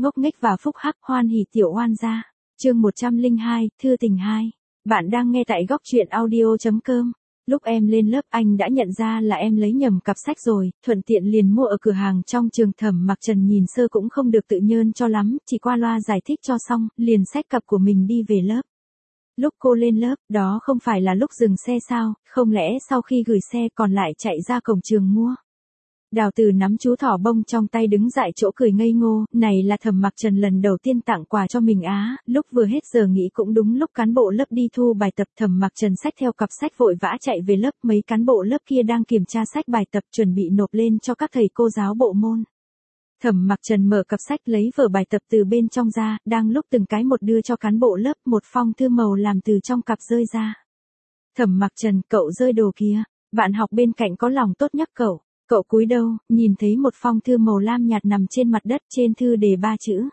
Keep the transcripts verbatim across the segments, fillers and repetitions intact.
ngốc nghếch và phúc hắc, hoan hỉ tiểu oan gia. Chương một trăm lẻ hai, thư tình hai. Bạn đang nghe tại góc truyện audio chấm com. Lúc em lên lớp anh đã nhận ra là em lấy nhầm cặp sách rồi, thuận tiện liền mua ở cửa hàng trong trường. Thẩm Mặc Trần nhìn sơ cũng không được tự nhơn cho lắm, chỉ qua loa giải thích cho xong, liền xách cặp của mình đi về lớp. Lúc cô lên lớp, đó không phải là lúc dừng xe sao, không lẽ sau khi gửi xe còn lại chạy ra cổng trường mua. Đào Từ nắm chú thỏ bông trong tay đứng dại chỗ cười ngây ngô, này là Thẩm Mặc Trần lần đầu tiên tặng quà cho mình á, lúc vừa hết giờ nghỉ cũng đúng lúc cán bộ lớp đi thu bài tập. Thẩm Mặc Trần xách theo cặp sách vội vã chạy về lớp, mấy cán bộ lớp kia đang kiểm tra sách bài tập chuẩn bị nộp lên cho các thầy cô giáo bộ môn. Thẩm Mặc Trần mở cặp sách lấy vở bài tập từ bên trong ra, đang lúc từng cái một đưa cho cán bộ lớp, một phong thư màu làm từ trong cặp rơi ra. Thẩm Mặc Trần, cậu rơi đồ kìa, bạn học bên cạnh có lòng tốt nhắc cậu. Cậu cúi đầu, nhìn thấy một phong thư màu lam nhạt nằm trên mặt đất, trên thư đề ba chữ.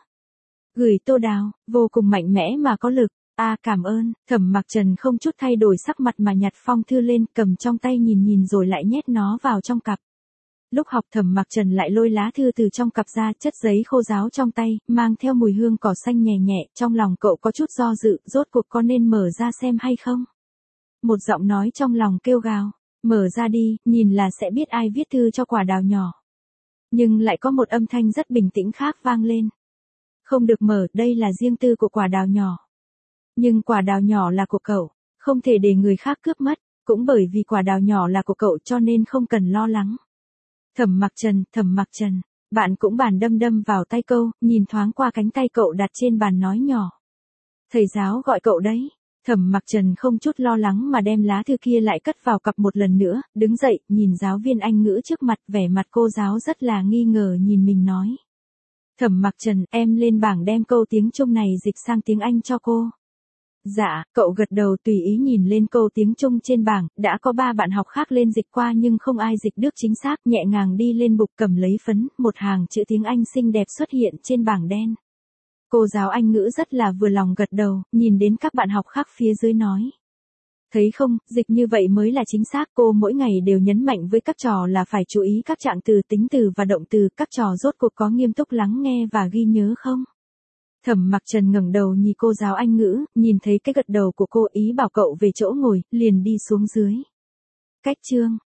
Gửi Tô Đào, vô cùng mạnh mẽ mà có lực. A à, cảm ơn. Thẩm Mặc Trần không chút thay đổi sắc mặt mà nhặt phong thư lên, cầm trong tay nhìn nhìn rồi lại nhét nó vào trong cặp. Lúc học Thẩm Mặc Trần lại lôi lá thư từ trong cặp ra, chất giấy khô ráo trong tay, mang theo mùi hương cỏ xanh nhẹ nhẹ, trong lòng cậu có chút do dự, rốt cuộc có nên mở ra xem hay không? Một giọng nói trong lòng kêu gào. Mở ra đi, nhìn là sẽ biết ai viết thư cho Quả Đào nhỏ. Nhưng lại có một âm thanh rất bình tĩnh khác vang lên. Không được mở, đây là riêng tư của Quả Đào nhỏ. Nhưng Quả Đào nhỏ là của cậu, không thể để người khác cướp mất, cũng bởi vì Quả Đào nhỏ là của cậu cho nên không cần lo lắng. Thẩm Mặc Trần, Thẩm Mặc Trần, bạn cũng bàn đâm đâm vào tay câu, nhìn thoáng qua cánh tay cậu đặt trên bàn nói nhỏ. Thầy giáo gọi cậu đấy. Thẩm Mặc Trần không chút lo lắng mà đem lá thư kia lại cất vào cặp một lần nữa, đứng dậy, nhìn giáo viên Anh ngữ trước mặt, vẻ mặt cô giáo rất là nghi ngờ nhìn mình nói. Thẩm Mặc Trần, em lên bảng đem câu tiếng Trung này dịch sang tiếng Anh cho cô. Dạ, cậu gật đầu tùy ý nhìn lên câu tiếng Trung trên bảng, đã có ba bạn học khác lên dịch qua nhưng không ai dịch được chính xác, nhẹ nhàng đi lên bục cầm lấy phấn, một hàng chữ tiếng Anh xinh đẹp xuất hiện trên bảng đen. Cô giáo Anh ngữ rất là vừa lòng gật đầu, nhìn đến các bạn học khác phía dưới nói. Thấy không, dịch như vậy mới là chính xác. Cô mỗi ngày đều nhấn mạnh với các trò là phải chú ý các trạng từ, tính từ và động từ. Các trò rốt cuộc có nghiêm túc lắng nghe và ghi nhớ không? Thẩm Mặc Trần ngẩng đầu nhìn cô giáo Anh ngữ, nhìn thấy cái gật đầu của cô ý bảo cậu về chỗ ngồi, liền đi xuống dưới. Cách chương.